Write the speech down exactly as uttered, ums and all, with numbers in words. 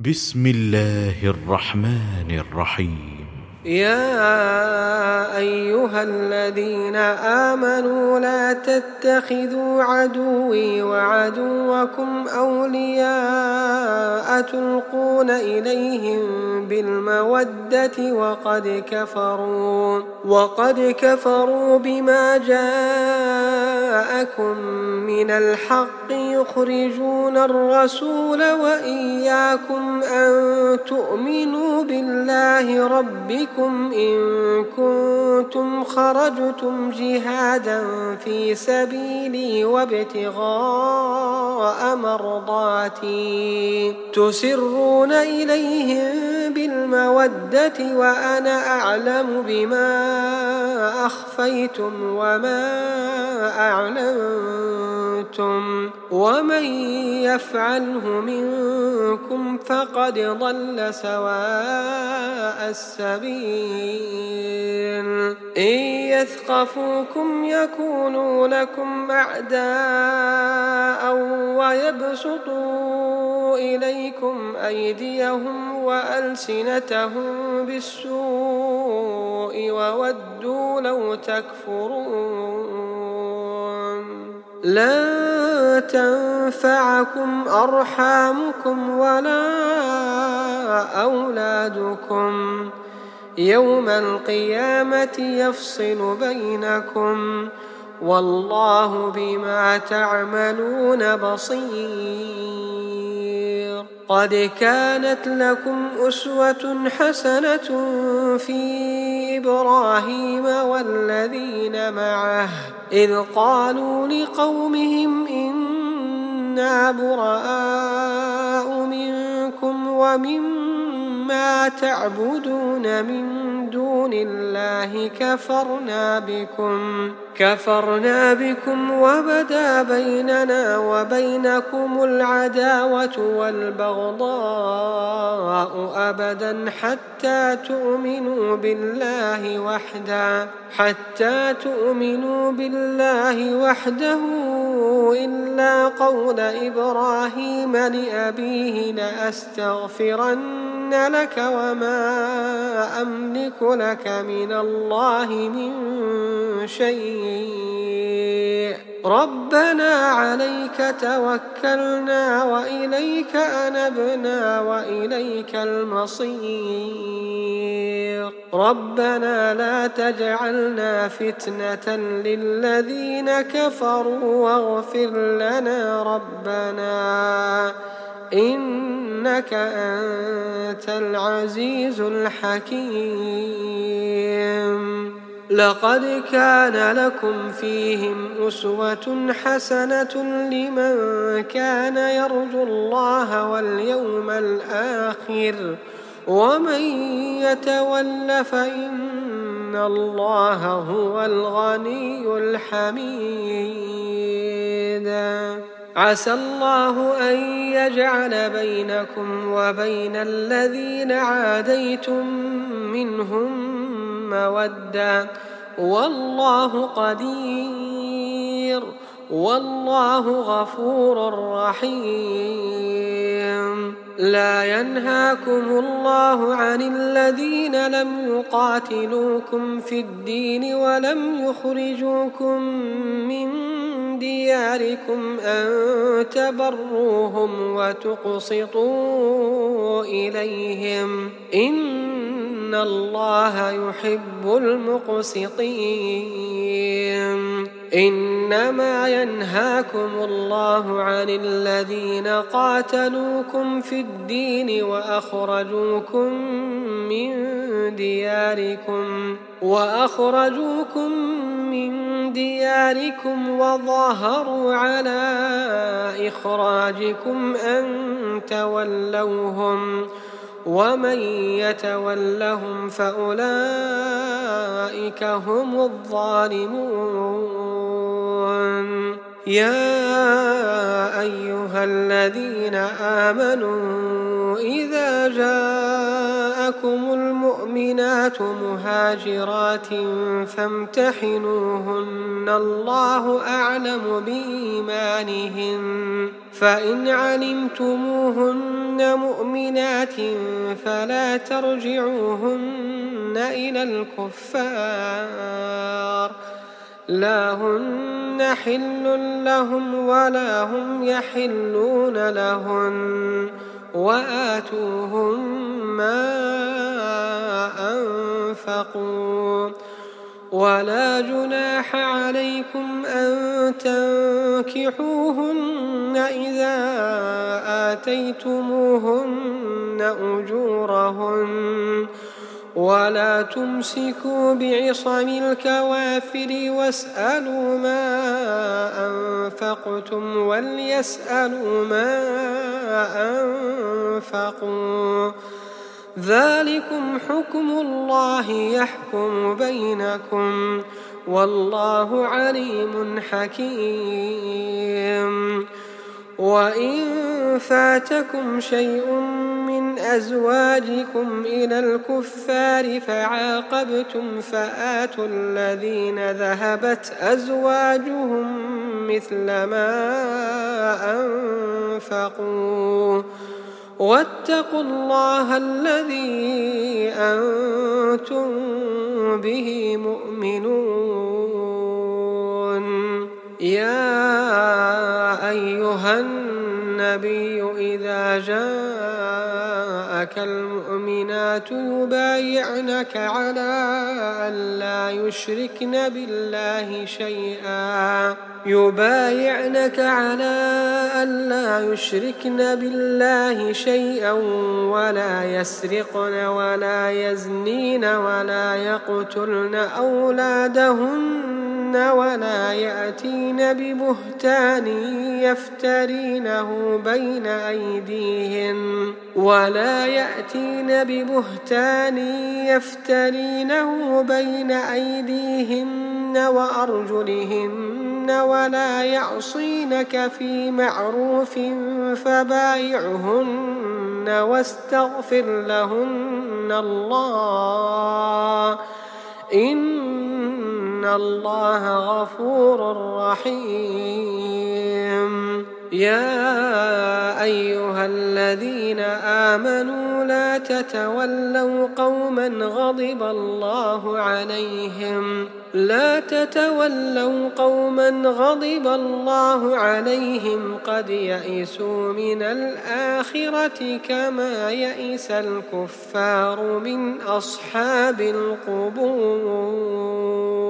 بسم الله الرحمن الرحيم. يا أيها الذين آمنوا لا تتخذوا عدوي وعدوكم أولياء تلقون إليهم بالمودة وقد كفروا وقد كفروا بما جاءكم من الحق يخرجون الرسول وإياكم أن تؤمنوا بالله ربكم إن كنتم خرجتم جهادا في سبيلي وابتغاء مرضاتي تسرون إليهم بالمودة وأنا أعلم بما أخفيتم وما أعلنتم ومن يفعله منكم فقد ضل سواء السبيل. إن يثقفوكم يكونوا لكم أعداء ويبسطوا إليكم أيديهم وألسنتهم بالسوء وودوا لو تكفرون. لن تنفعكم أرحامكم ولا أولادكم يوم القيامة يفصل بينكم والله بما تعملون بصير. قد كانت لكم أسوة حسنة في إبراهيم والذين معه إذ قالوا لقومهم إنا براء منكم ومما تعبدون من دون الله كفرنا بكم كفرنا بكم وبدا بيننا وبينكم العداوة والبغضاء أبدا حتى تؤمنوا بالله وحده حتى تؤمنوا بالله وحده إلا قول إبراهيم لأبيه لأستغفرن لك وما أملك لك من الله من شيء ربنا عليك توكلنا وإليك أنبنا وإليك المصير. ربنا لا تجعلنا فتنة للذين كفروا واغفر لنا ربنا إنك أنت العزيز الحكيم. لقد كان لكم فيهم أسوة حسنة لمن كان يرجو الله واليوم الآخر ومن يتول فإن الله هو الغني الحميد. عسى الله أن يجعل بينكم وبين الذين عاديتم منهم مودة والله قدير والله غفور رحيم. لا ينهاكم الله عن الذين لم يقاتلوكم في الدين ولم يخرجوكم من دياركم أن تبروهم وتقسطوا إليهم إن الله يحب المقسطين. إنما ينهاكم الله عن الذين قاتلوكم في الدين وأخرجوكم من دياركم وأخرجوكم من دياركم وظاهروا على إخراجكم أن تولوهم ومن يتولهم فأولئك هم الظالمون. يا أيها الذين آمنوا إذا جاءكم المؤمنون المؤمنات مهاجرات فامتحنوهن الله أعلم بإيمانهن فإن علمتموهن مؤمنات فلا ترجعوهن إلى الكفار لا هن حل لهم ولا هم يحلون لهن وآتوهم ما أنفقوا ولا جناح عليكم أن تنكحوهن إذا آتيتموهن أجورهن ولا تمسكوا بعصم الكوافر واسألوا ما أنفقتم وليسألوا ما أنفقوا ذلكم حكم الله يحكم بينكم والله عليم حكيم. وإن فاتكم شيء من أزواجكم إلى الكفار فعاقبتم فآتوا الذين ذهبت أزواجهم مثل ما أنفقوا واتقوا الله الذي أنتم به مؤمنون. يا أيها النبي إذا جاءك المؤمنات يبايعنك على أن لا يشركن بالله شيئا يبايعنك على أن لا يشركن بالله شيئا ولا يسرقن ولا يزنين ولا يقتلن أولادهن ولا يأتين ببهتان يفترينه بين أيديهن ولا يأتين ببهتان يفترينه بين أيديهن وأرجلهن ولا يعصينك في معروف فبايعهن واستغفر لهن الله إن الله غفور رحيم. يا أيها الذين آمنوا لا تتولوا قوما غضب الله عليهم لا تتولوا قوما غضب الله عليهم قد يئسوا من الآخرة كما يئس الكفار من أصحاب القبور.